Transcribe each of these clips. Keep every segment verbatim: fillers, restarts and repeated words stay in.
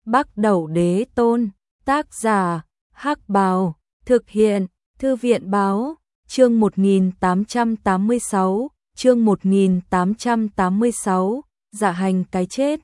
Bắc Đẩu Đế Tôn, tác giả, Hắc Bào, thực hiện, Thư viện báo, chương một nghìn tám trăm tám mươi sáu, chương một nghìn tám trăm tám mươi sáu, dạ hành cái chết.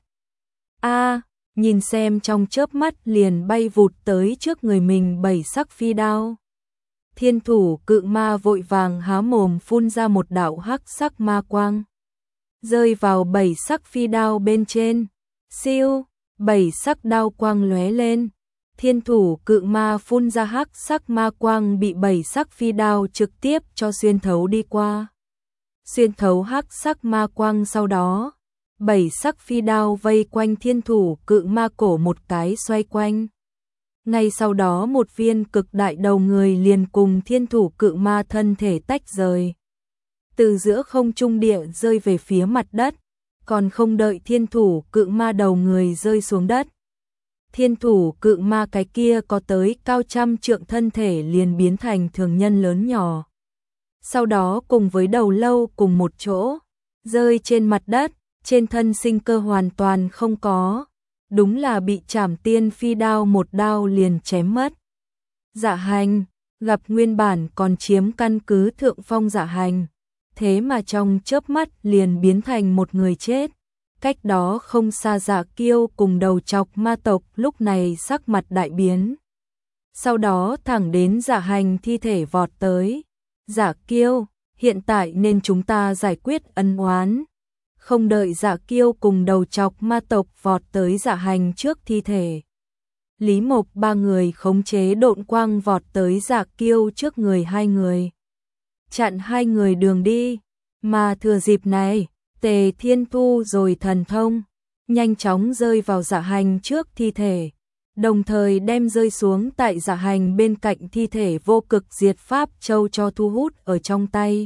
A, nhìn xem trong chớp mắt liền bay vụt tới trước người mình bảy sắc phi đao. Thiên thủ cự ma vội vàng há mồm phun ra một đạo hắc sắc ma quang, rơi vào bảy sắc phi đao bên trên. Siêu, bảy sắc đao quang lóe lên. Thiên thủ cự ma phun ra hắc sắc ma quang bị bảy sắc phi đao trực tiếp cho xuyên thấu đi qua. Xuyên thấu hắc sắc ma quang sau đó, bảy sắc phi đao vây quanh thiên thủ cự ma cổ một cái xoay quanh. Ngay sau đó một viên cực đại đầu người liền cùng thiên thủ cự ma thân thể tách rời, từ giữa không trung địa rơi về phía mặt đất, còn không đợi thiên thủ cự ma đầu người rơi xuống đất. Thiên thủ cự ma cái kia có tới cao trăm trượng thân thể liền biến thành thường nhân lớn nhỏ. Sau đó cùng với đầu lâu cùng một chỗ, rơi trên mặt đất, trên thân sinh cơ hoàn toàn không có. Đúng là bị Trảm Tiên phi đao một đao liền chém mất. Dạ hành, gặp nguyên bản còn chiếm căn cứ thượng phong dạ hành, thế mà trong chớp mắt liền biến thành một người chết. Cách đó không xa Dạ Kiêu cùng đầu chọc ma tộc lúc này sắc mặt đại biến. Sau đó thẳng đến Dạ hành thi thể vọt tới. Dạ Kiêu, hiện tại nên chúng ta giải quyết ân oán. Không đợi Dạ Kiêu cùng đầu chọc ma tộc vọt tới Dạ hành trước thi thể, Lý Mộc ba người khống chế độn quang vọt tới Dạ Kiêu trước người hai người, chặn hai người đường đi. Mà thừa dịp này, Tề Thiên Thu rồi thần thông, nhanh chóng rơi vào Dạ hành trước thi thể, đồng thời đem rơi xuống tại Dạ hành bên cạnh thi thể vô cực diệt pháp châu cho thu hút ở trong tay.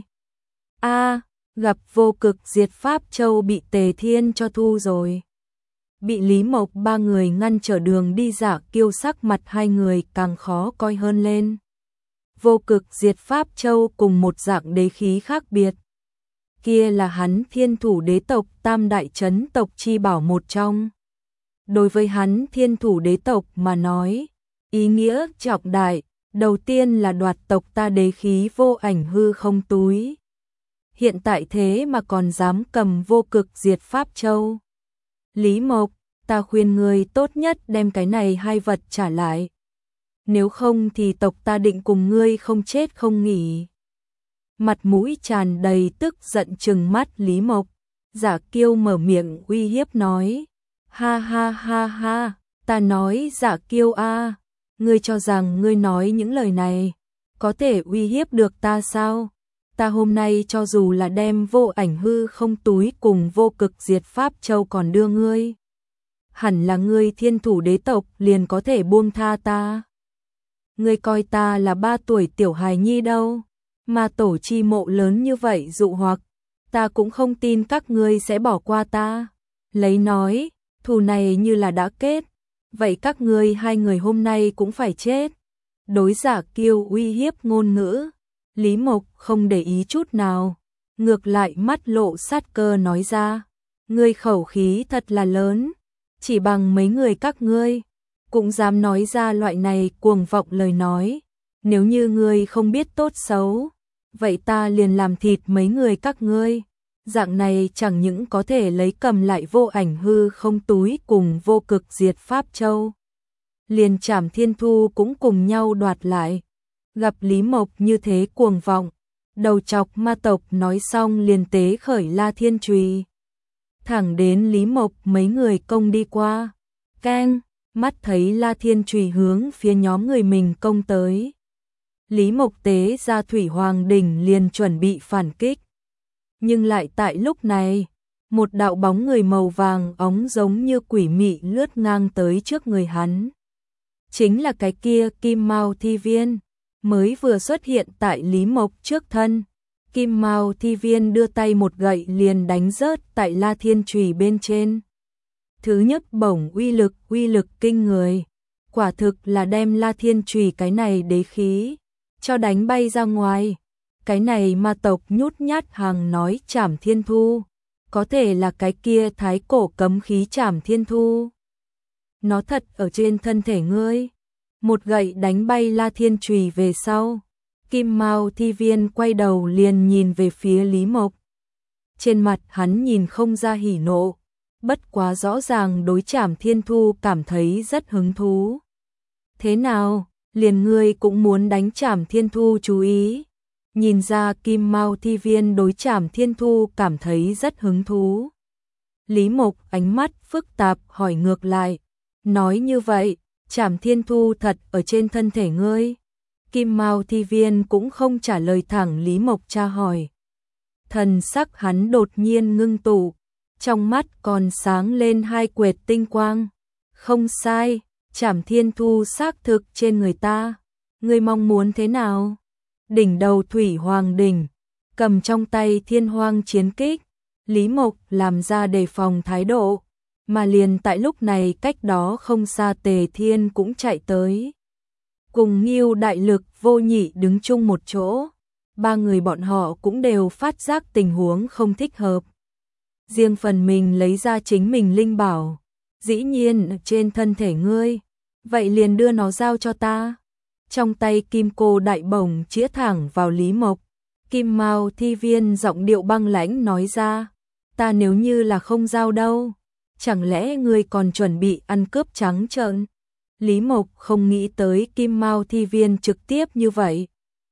A, gặp vô cực diệt pháp châu bị Tề Thiên cho thu rồi. Bị Lý Mộc ba người ngăn trở đường đi Dạ Kiêu sắc mặt hai người càng khó coi hơn lên. Vô cực diệt pháp châu cùng một dạng đế khí khác biệt. Kia là hắn thiên thủ đế tộc tam đại chấn tộc chi bảo một trong. Đối với hắn thiên thủ đế tộc mà nói, ý nghĩa trọng đại, đầu tiên là đoạt tộc ta đế khí vô ảnh hư không túi. Hiện tại thế mà còn dám cầm vô cực diệt pháp châu. Lý Mộc, ta khuyên ngươi tốt nhất đem cái này hai vật trả lại. Nếu không thì tộc ta định cùng ngươi không chết không nghỉ. Mặt mũi tràn đầy tức giận trừng mắt Lý Mộc, Dạ Kiêu mở miệng uy hiếp nói. Ha ha ha ha, ta nói Dạ Kiêu a, ngươi cho rằng ngươi nói những lời này có thể uy hiếp được ta sao? Ta hôm nay cho dù là đem vô ảnh hư không túi cùng vô cực diệt pháp châu còn đưa ngươi, hẳn là ngươi thiên thủ đế tộc liền có thể buông tha ta. Ngươi coi ta là ba tuổi tiểu hài nhi đâu, mà tổ chi mộ lớn như vậy dụ hoặc, ta cũng không tin các ngươi sẽ bỏ qua ta. Lấy nói, thù này như là đã kết, vậy các ngươi hai người hôm nay cũng phải chết. Đối Dạ Kiêu uy hiếp ngôn ngữ, Lý Mộc không để ý chút nào, ngược lại mắt lộ sát cơ nói ra. Ngươi khẩu khí thật là lớn, chỉ bằng mấy người các ngươi cũng dám nói ra loại này cuồng vọng lời nói. Nếu như ngươi không biết tốt xấu, vậy ta liền làm thịt mấy người các ngươi. Dạng này chẳng những có thể lấy cầm lại vô ảnh hư không túi cùng vô cực diệt pháp châu, liền Trảm Thiên Thu cũng cùng nhau đoạt lại. Gặp Lý Mộc như thế cuồng vọng, đầu chọc ma tộc nói xong liền tế khởi La Thiên Chùy, thẳng đến Lý Mộc mấy người công đi qua. Keng, mắt thấy La Thiên Chùy hướng phía nhóm người mình công tới, Lý Mộc tế ra Thủy Hoàng đỉnh liền chuẩn bị phản kích. Nhưng lại tại lúc này, một đạo bóng người màu vàng óng giống như quỷ mị lướt ngang tới trước người hắn. Chính là cái kia Kim Mao Thi Viên, mới vừa xuất hiện tại Lý Mộc trước thân. Kim Mao Thi Viên đưa tay một gậy liền đánh rớt tại La Thiên Chùy bên trên. Thứ nhất bổng uy lực, uy lực kinh người, quả thực là đem La Thiên Chùy cái này đế khí cho đánh bay ra ngoài. Cái này ma tộc nhút nhát hàng nói Trảm Thiên Thu, có thể là cái kia thái cổ cấm khí Trảm Thiên Thu. nó thật ở trên thân thể ngươi. Một gậy đánh bay La Thiên Chùy về sau. Kim Mao Thi Viên quay đầu liền nhìn về phía Lý Mộc. Trên mặt hắn nhìn không ra hỉ nộ, bất quá rõ ràng đối Trảm Thiên Thu cảm thấy rất hứng thú. Thế nào, liền ngươi cũng muốn đánh Trảm Thiên Thu chú ý? Nhìn ra Kim Mao Thi Viên đối Trảm Thiên Thu cảm thấy rất hứng thú. Lý Mộc ánh mắt phức tạp hỏi ngược lại, nói như vậy, Trảm Thiên Thu thật ở trên thân thể ngươi? Kim Mao Thi Viên cũng không trả lời thẳng Lý Mộc tra hỏi. Thần sắc hắn đột nhiên ngưng tụ, trong mắt còn sáng lên hai quệt tinh quang. Không sai, Trảm Thiên Thu xác thực trên người ta. Ngươi mong muốn thế nào? Đỉnh đầu Thủy Hoàng đỉnh, cầm trong tay Thiên Hoang chiến kích, Lý Mộc làm ra đề phòng thái độ, mà liền tại lúc này cách đó không xa Tề Thiên cũng chạy tới. Cùng Ngưu Đại Lực, Vô Nhị đứng chung một chỗ, ba người bọn họ cũng đều phát giác tình huống không thích hợp. Riêng phần mình lấy ra chính mình linh bảo, dĩ nhiên trên thân thể ngươi, vậy liền đưa nó giao cho ta. Trong tay kim cô đại bổng chĩa thẳng vào Lý Mộc, Kim Mao Thi Viên giọng điệu băng lãnh nói ra, ta nếu như là không giao đâu, chẳng lẽ ngươi còn chuẩn bị ăn cướp trắng trợn? Lý Mộc không nghĩ tới Kim Mao Thi Viên trực tiếp như vậy.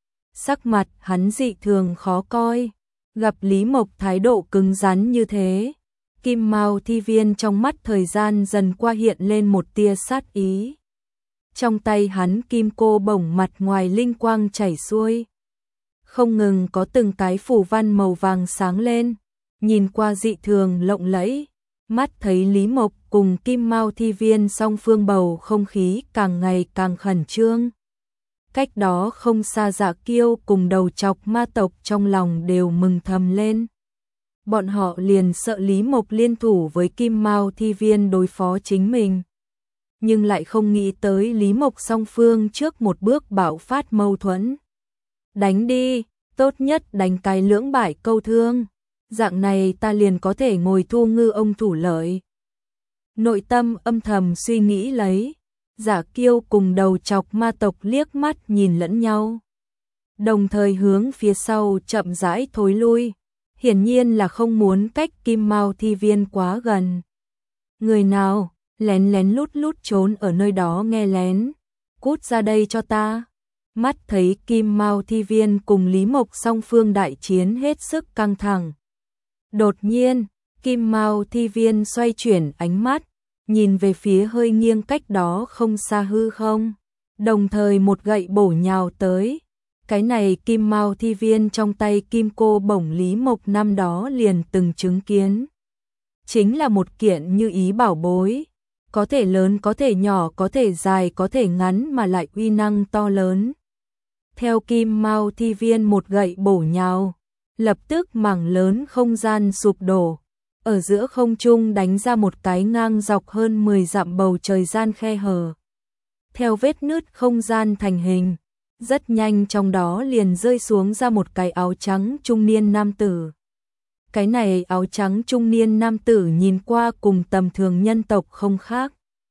Sắc mặt hắn dị thường khó coi, gặp Lý Mộc thái độ cứng rắn như thế, Kim Mao Thi Viên trong mắt thời gian dần qua hiện lên một tia sát ý. Trong tay hắn kim cô bổng mặt ngoài linh quang chảy xuôi, không ngừng có từng cái phù văn màu vàng sáng lên, nhìn qua dị thường lộng lẫy. Mắt thấy Lý Mộc cùng Kim Mao Thi Viên song phương bầu không khí càng ngày càng khẩn trương. Cách đó không xa Dạ Kiêu cùng đầu chọc ma tộc trong lòng đều mừng thầm lên. Bọn họ liền sợ Lý Mộc liên thủ với Kim Mao Thi Viên đối phó chính mình. Nhưng lại không nghĩ tới Lý Mộc song phương trước một bước bạo phát mâu thuẫn. Đánh đi, tốt nhất đánh cái lưỡng bại câu thương. Dạng này ta liền có thể ngồi thu ngư ông thủ lợi. Nội tâm âm thầm suy nghĩ lấy, Dạ Kiêu cùng đầu chọc ma tộc liếc mắt nhìn lẫn nhau, đồng thời hướng phía sau chậm rãi thối lui, hiển nhiên là không muốn cách Kim Mao Thi Viên quá gần. Người nào lén lén lút lút trốn ở nơi đó nghe lén, cút ra đây cho ta. Mắt thấy Kim Mao Thi Viên cùng Lý Mộc song phương đại chiến hết sức căng thẳng. Đột nhiên, Kim Mao Thi Viên xoay chuyển ánh mắt, nhìn về phía hơi nghiêng cách đó không xa hư không, đồng thời một gậy bổ nhào tới. Cái này Kim Mao Thi Viên trong tay kim cô bổng Lý Mộc năm đó liền từng chứng kiến. Chính là một kiện như ý bảo bối, có thể lớn có thể nhỏ, có thể dài có thể ngắn mà lại uy năng to lớn. Theo Kim Mao Thi Viên một gậy bổ nhào, lập tức mảng lớn không gian sụp đổ, ở giữa không trung đánh ra một cái ngang dọc hơn mười dặm bầu trời gian khe hở. Theo vết nứt không gian thành hình, rất nhanh trong đó liền rơi xuống ra một cái áo trắng trung niên nam tử. Cái này áo trắng trung niên nam tử nhìn qua cùng tầm thường nhân tộc không khác.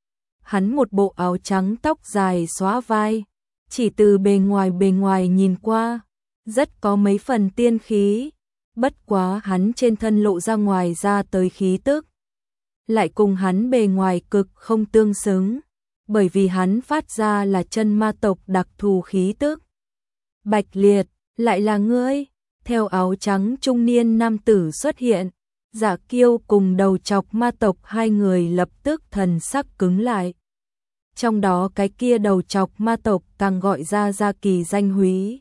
Hắn một bộ áo trắng tóc dài xóa vai, chỉ từ bề ngoài bề ngoài nhìn qua, rất có mấy phần tiên khí, bất quá hắn trên thân lộ ra ngoài ra tới khí tức, lại cùng hắn bề ngoài cực không tương xứng, bởi vì hắn phát ra là chân ma tộc đặc thù khí tức. Bạch Liệt, lại là ngươi? Theo áo trắng trung niên nam tử xuất hiện, Dạ Kiêu cùng đầu chọc ma tộc hai người lập tức thần sắc cứng lại. Trong đó cái kia đầu chọc ma tộc càng gọi ra Gia Kỳ danh húy.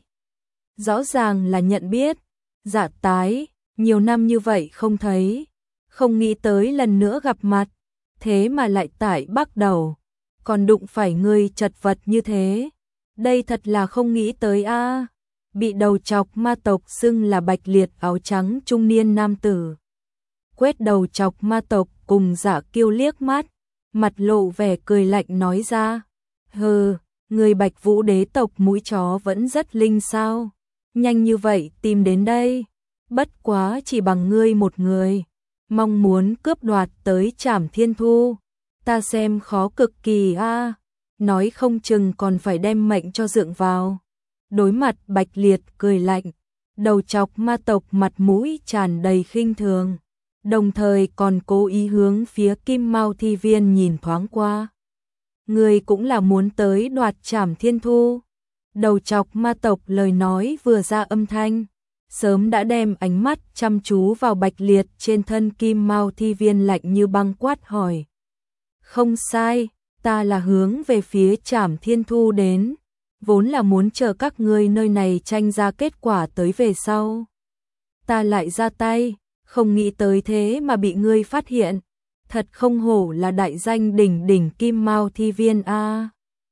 Rõ ràng là nhận biết, Dạ tái, nhiều năm như vậy không thấy, không nghĩ tới lần nữa gặp mặt, thế mà lại tại Bắc Đầu, còn đụng phải người chật vật như thế. Đây thật là không nghĩ tới a. À. Bị đầu chọc ma tộc xưng là Bạch Liệt áo trắng trung niên nam tử. Quét đầu chọc ma tộc cùng Dạ Kiêu liếc mắt, mặt lộ vẻ cười lạnh nói ra, hừ, người Bạch Vũ đế tộc mũi chó vẫn rất linh sao, nhanh như vậy tìm đến đây, bất quá chỉ bằng ngươi một người, mong muốn cướp đoạt tới Trảm Thiên Thu, ta xem khó cực kỳ a, nói không chừng còn phải đem mệnh cho dượng vào. Đối mặt Bạch Liệt cười lạnh, đầu chọc ma tộc mặt mũi tràn đầy khinh thường, đồng thời còn cố ý hướng phía Kim Mao Thi Viên nhìn thoáng qua. Người cũng là muốn tới đoạt Trảm Thiên Thu. Đầu chọc ma tộc lời nói vừa ra âm thanh, sớm đã đem ánh mắt chăm chú vào Bạch Liệt trên thân Kim Mao Thi Viên lạnh như băng quát hỏi. Không sai, ta là hướng về phía Trảm Thiên Thu đến, vốn là muốn chờ các ngươi nơi này tranh ra kết quả tới về sau. Ta lại ra tay, không nghĩ tới thế mà bị ngươi phát hiện, thật không hổ là đại danh đỉnh đỉnh Kim Mao Thi Viên a.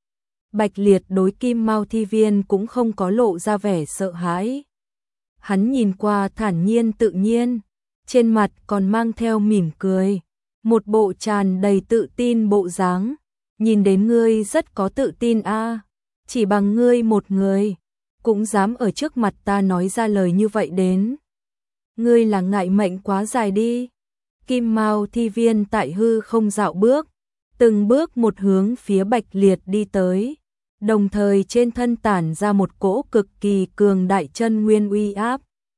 Bạch Liệt đối Kim Mao Thi Viên cũng không có lộ ra vẻ sợ hãi. Hắn nhìn qua thản nhiên tự nhiên, trên mặt còn mang theo mỉm cười, một bộ tràn đầy tự tin bộ dáng. Nhìn đến ngươi rất có tự tin a, chỉ bằng ngươi một người, cũng dám ở trước mặt ta nói ra lời như vậy đến. Ngươi là ngại mệnh quá dài đi. Kim Mao Thi Viên tại hư không dạo bước, từng bước một hướng phía Bạch Liệt đi tới, đồng thời trên thân tản ra một cỗ cực kỳ cường đại chân nguyên uy áp.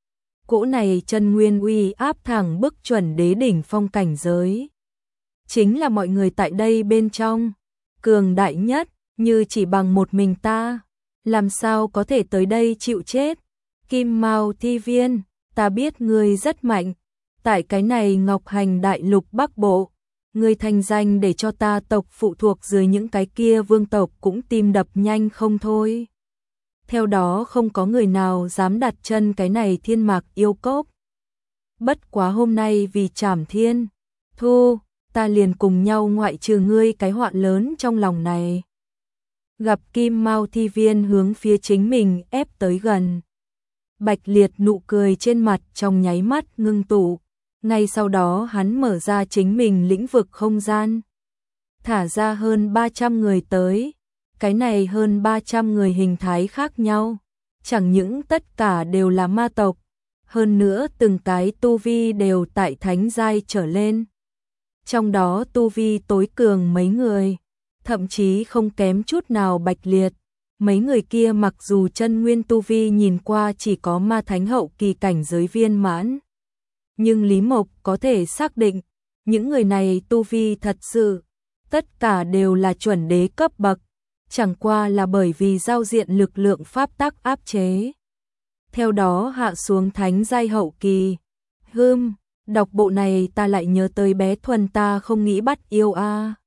Cỗ này chân nguyên uy áp thẳng bức chuẩn đế đỉnh phong cảnh giới. Chính là mọi người tại đây bên trong, cường đại nhất, như chỉ bằng một mình ta, làm sao có thể tới đây chịu chết. Kim Mao Thi Viên, ta biết ngươi rất mạnh, tại cái này Ngọc Hành Đại Lục Bắc Bộ, ngươi thành danh để cho ta tộc phụ thuộc dưới những cái kia vương tộc cũng tim đập nhanh không thôi. Theo đó không có người nào dám đặt chân cái này thiên mạc yêu cốc. Bất quá hôm nay vì Trảm Thiên Thu, ta liền cùng nhau ngoại trừ ngươi cái họa lớn trong lòng này. Gặp Kim Mao Thi Viên hướng phía chính mình ép tới gần, Bạch Liệt nụ cười trên mặt trong nháy mắt ngưng tụ, ngay sau đó hắn mở ra chính mình lĩnh vực không gian, thả ra hơn ba trăm người tới. Cái này hơn ba trăm người hình thái khác nhau, chẳng những tất cả đều là ma tộc, hơn nữa từng cái tu vi đều tại thánh giai trở lên. Trong đó tu vi tối cường mấy người, thậm chí không kém chút nào Bạch Liệt. Mấy người kia mặc dù chân nguyên tu vi nhìn qua chỉ có ma thánh hậu kỳ cảnh giới viên mãn, nhưng Lý Mộc có thể xác định, những người này tu vi thật sự, tất cả đều là chuẩn đế cấp bậc, chẳng qua là bởi vì giao diện lực lượng pháp tắc áp chế. Theo đó hạ xuống thánh giai hậu kỳ. Hừm, đọc bộ này ta lại nhớ tới bé Thuần ta không nghĩ bắt yêu a.